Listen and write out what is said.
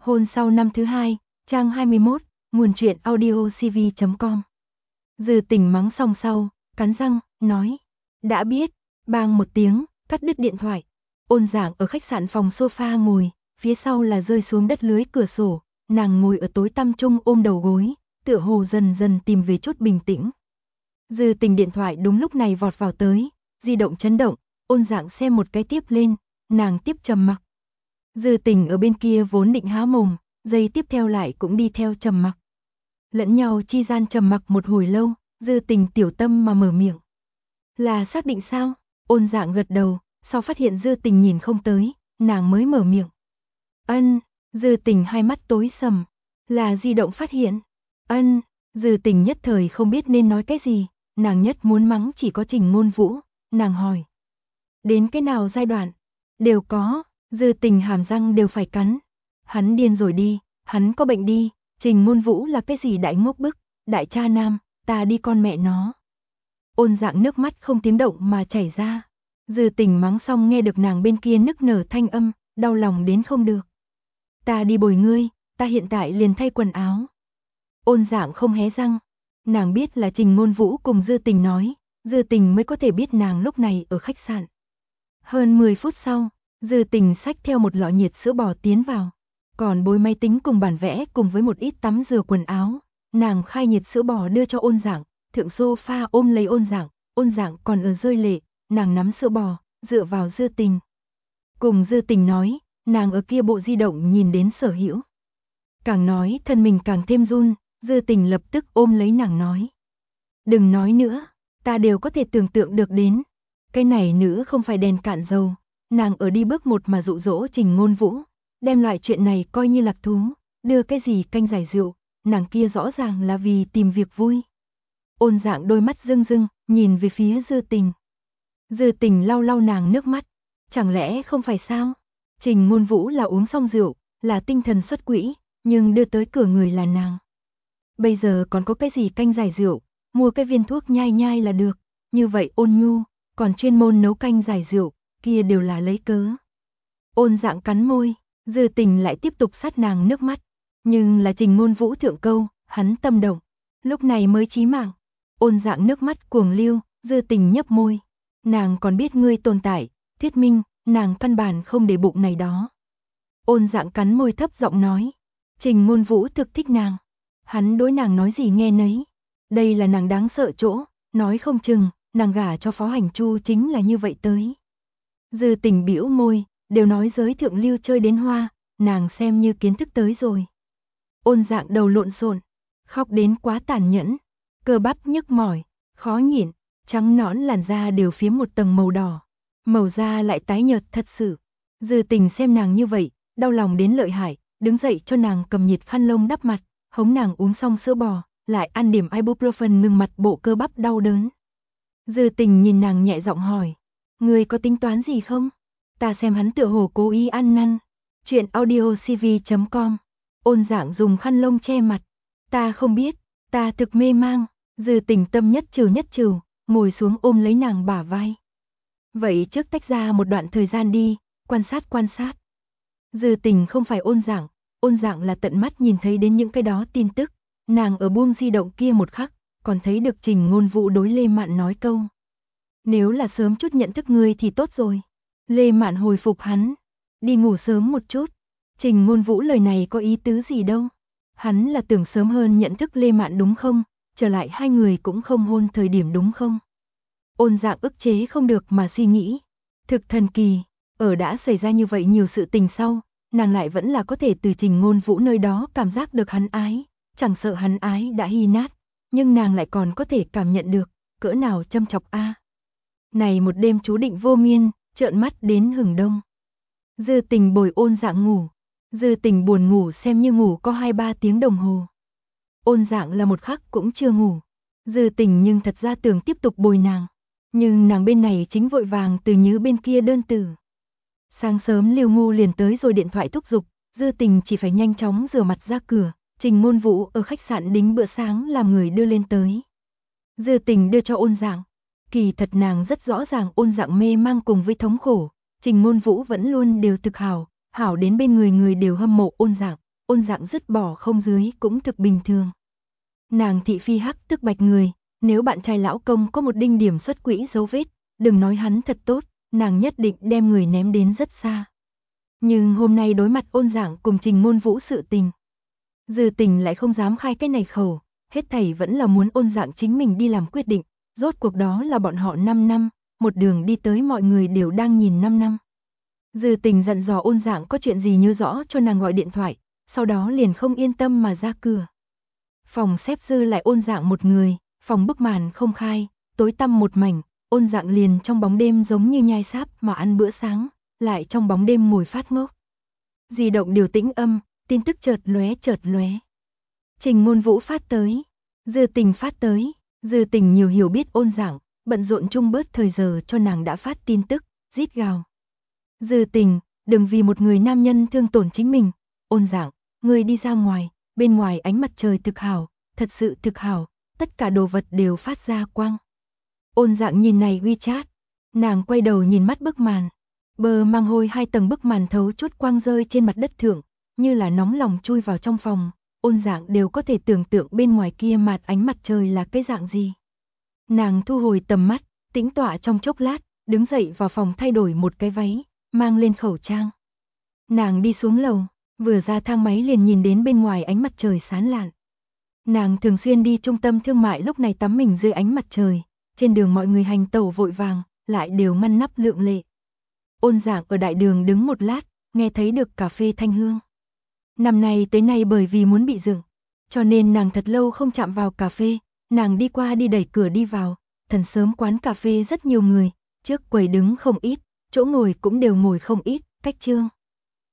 Hôn sau năm thứ hai, trang 21, nguồn truyện audiocv.com. Dư Tình mắng xong sau, cắn răng, nói. Đã biết, bang một tiếng, cắt đứt điện thoại. Ôn Dạng ở khách sạn phòng sofa ngồi, phía sau là rơi xuống đất lưới cửa sổ, nàng ngồi ở tối tăm trung ôm đầu gối, tựa hồ dần dần tìm về chút bình tĩnh. Dư Tình điện thoại đúng lúc này vọt vào tới, di động chấn động, Ôn Dạng xem một cái tiếp lên, nàng tiếp trầm mặc. Dư Tình ở bên kia vốn định há mồm, giây tiếp theo lại cũng đi theo trầm mặc. Lẫn nhau chi gian trầm mặc một hồi lâu, Dư Tình tiểu tâm mà mở miệng. Là xác định sao? Ôn Dạng gật đầu, sau phát hiện Dư Tình nhìn không tới, nàng mới mở miệng. Ân, Dư Tình hai mắt tối sầm. Là di động phát hiện. Ân, Dư Tình nhất thời không biết nên nói cái gì, nàng nhất muốn mắng chỉ có Trình Ngôn Vũ, nàng hỏi. Đến cái nào giai đoạn? Đều có, Dư Tình hàm răng đều phải cắn. Hắn điên rồi đi, hắn có bệnh đi, Trình Ngôn Vũ là cái gì đại ngốc bức, đại cha nam, ta đi con mẹ nó. Ôn Dạng nước mắt không tiếng động mà chảy ra. Dư Tình mắng xong nghe được nàng bên kia nức nở thanh âm, đau lòng đến không được. Ta đi bồi ngươi, ta hiện tại liền thay quần áo. Ôn Dạng không hé răng, nàng biết là Trình Ngôn Vũ cùng Dư Tình nói, Dư Tình mới có thể biết nàng lúc này ở khách sạn. Hơn 10 phút sau, Dư Tình xách theo một lọ nhiệt sữa bò tiến vào, còn bối máy tính cùng bản vẽ cùng với một ít tắm rửa quần áo, nàng khai nhiệt sữa bò đưa cho Ôn Dạng, thượng sofa ôm lấy Ôn Dạng còn ở rơi lệ, nàng nắm sữa bò, dựa vào Dư Tình. Cùng Dư Tình nói, nàng ở kia bộ di động nhìn đến Sở Hữu. Càng nói thân mình càng thêm run, Dư Tình lập tức ôm lấy nàng nói. Đừng nói nữa, ta đều có thể tưởng tượng được đến. Cái này nữ không phải đèn cạn dầu, nàng ở đi bước một mà dụ dỗ Trình Ngôn Vũ, đem loại chuyện này coi như lạc thú, đưa cái gì canh giải rượu, nàng kia rõ ràng là vì tìm việc vui. Ôn Dạng đôi mắt rưng rưng, nhìn về phía Dư Tình. Dư Tình lau lau nàng nước mắt, chẳng lẽ không phải sao? Trình Ngôn Vũ là uống xong rượu, là tinh thần xuất quỹ, nhưng đưa tới cửa người là nàng. Bây giờ còn có cái gì canh giải rượu, mua cái viên thuốc nhai nhai là được, như vậy Ôn nhu, còn chuyên môn nấu canh giải rượu, kia đều là lấy cớ. Ôn Dạng cắn môi, Dư Tình lại tiếp tục sát nàng nước mắt, nhưng là Trình Ngôn Vũ thượng câu, hắn tâm động, lúc này mới chí mạng. Ôn Dạng nước mắt cuồng lưu, Dư Tình nhấp môi, nàng còn biết ngươi tồn tại, thuyết minh, nàng căn bản không để bụng này đó. Ôn Dạng cắn môi thấp giọng nói, Trình Ngôn Vũ thực thích nàng, hắn đối nàng nói gì nghe nấy, đây là nàng đáng sợ chỗ, nói không chừng, nàng gả cho Phó Hành Chu chính là như vậy tới. Dư Tình bĩu môi, đều nói giới thượng lưu chơi đến hoa, nàng xem như kiến thức tới rồi. Ôn Dạng đầu lộn xộn, khóc đến quá tàn nhẫn, cơ bắp nhức mỏi, khó nhịn, trắng nõn làn da đều phiếm một tầng màu đỏ, màu da lại tái nhợt thật sự. Dư Tình xem nàng như vậy, đau lòng đến lợi hại, đứng dậy cho nàng cầm nhiệt khăn lông đắp mặt, hống nàng uống xong sữa bò, lại ăn điểm ibuprofen ngừng mặt bộ cơ bắp đau đớn. Dư Tình nhìn nàng nhẹ giọng hỏi, ngươi có tính toán gì không? Ta xem hắn tựa hồ cố ý ăn năn. Chuyện audiocv.com. Ôn Dạng dùng khăn lông che mặt. Ta không biết, ta thực mê mang. Dư Tình tâm nhất trừ, ngồi xuống ôm lấy nàng bả vai. Vậy trước tách ra một đoạn thời gian đi, quan sát. Dư Tình không phải Ôn Dạng là tận mắt nhìn thấy đến những cái đó tin tức. Nàng ở buông di động kia một khắc, còn thấy được Trình Ngôn Vũ đối Lê Mạn nói câu. Nếu là sớm chút nhận thức ngươi thì tốt rồi. Lê Mạn hồi phục hắn, đi ngủ sớm một chút. Trình Ngôn Vũ lời này có ý tứ gì đâu. Hắn là tưởng sớm hơn nhận thức Lê Mạn đúng không? Trở lại hai người cũng không hôn thời điểm đúng không? Ôn Dạng ức chế không được mà suy nghĩ. Thực thần kỳ, ở đã xảy ra như vậy nhiều sự tình sau, nàng lại vẫn là có thể từ Trình Ngôn Vũ nơi đó cảm giác được hắn ái. Chẳng sợ hắn ái đã hy nát, nhưng nàng lại còn có thể cảm nhận được, cỡ nào châm chọc a. Này một đêm chú định vô miên, trợn mắt đến hừng đông. Dư Tình bồi Ôn Dạng ngủ. Dư Tình buồn ngủ xem như ngủ có 2-3 tiếng đồng hồ. Ôn Dạng là một khắc cũng chưa ngủ. Dư Tình nhưng thật ra tưởng tiếp tục bồi nàng. Nhưng nàng bên này chính vội vàng từ Nhứ bên kia đơn từ. Sáng sớm Lưu Ngu liền tới rồi điện thoại thúc giục. Dư Tình chỉ phải nhanh chóng rửa mặt ra cửa. Trình Ngôn Vũ ở khách sạn đính bữa sáng làm người đưa lên tới. Dư Tình đưa cho Ôn Dạng. Kỳ thật nàng rất rõ ràng Ôn Dạng mê mang cùng với thống khổ. Trình Ngôn Vũ vẫn luôn đều thực hảo, hảo đến bên người người đều hâm mộ Ôn Dạng. Ôn Dạng dứt bỏ không dưới cũng thực bình thường. Nàng thị phi hắc tức bạch người, nếu bạn trai lão công có một đinh điểm xuất quỹ dấu vết, đừng nói hắn thật tốt, nàng nhất định đem người ném đến rất xa. Nhưng hôm nay đối mặt Ôn Dạng cùng Trình Môn Vũ sự tình, Dư Tình lại không dám khai cái này khẩu, hết thảy vẫn là muốn Ôn Dạng chính mình đi làm quyết định, rốt cuộc đó là bọn họ 5 năm, một đường đi tới mọi người đều đang nhìn 5 năm. Dư Tình dặn dò Ôn Dạng có chuyện gì nhớ rõ cho nàng gọi điện thoại, sau đó liền không yên tâm mà ra cửa. Phòng xếp dư lại Ôn Dạng một người, phòng bức màn không khai, tối tăm một mảnh, Ôn Dạng liền trong bóng đêm giống như nhai sáp mà ăn bữa sáng, lại trong bóng đêm ngồi phát ngốc. Di động điều tĩnh âm, tin tức chợt lóe. Trình Môn Vũ phát tới, Dư Tình phát tới, Dư Tình nhiều hiểu biết Ôn Dạng, bận rộn chung bớt thời giờ cho nàng đã phát tin tức, rít gào. Dư Tình, đừng vì một người nam nhân thương tổn chính mình. Ôn Dạng, người đi ra ngoài, bên ngoài ánh mặt trời thực hảo, thật sự thực hảo, tất cả đồ vật đều phát ra quang. Ôn Dạng nhìn này WeChat, nàng quay đầu nhìn mắt bức màn, bờ mang hôi 2 tầng bức màn thấu chút quang rơi trên mặt đất thượng, như là nóng lòng chui vào trong phòng. Ôn Dạng đều có thể tưởng tượng bên ngoài kia mặt ánh mặt trời là cái dạng gì. Nàng thu hồi tầm mắt, tĩnh tọa trong chốc lát, đứng dậy vào phòng thay đổi một cái váy, mang lên khẩu trang. Nàng đi xuống lầu, vừa ra thang máy liền nhìn đến bên ngoài ánh mặt trời sáng lạn. Nàng thường xuyên đi trung tâm thương mại lúc này tắm mình dưới ánh mặt trời, trên đường mọi người hành tẩu vội vàng, lại đều ngăn nắp lượng lệ. Ôn Dạng ở đại đường đứng một lát, nghe thấy được cà phê thanh hương. Năm nay tới nay bởi vì muốn bị dựng, cho nên nàng thật lâu không chạm vào cà phê, nàng đi qua đi đẩy cửa đi vào, thần sớm quán cà phê rất nhiều người, trước quầy đứng không ít, chỗ ngồi cũng đều ngồi không ít, cách trương.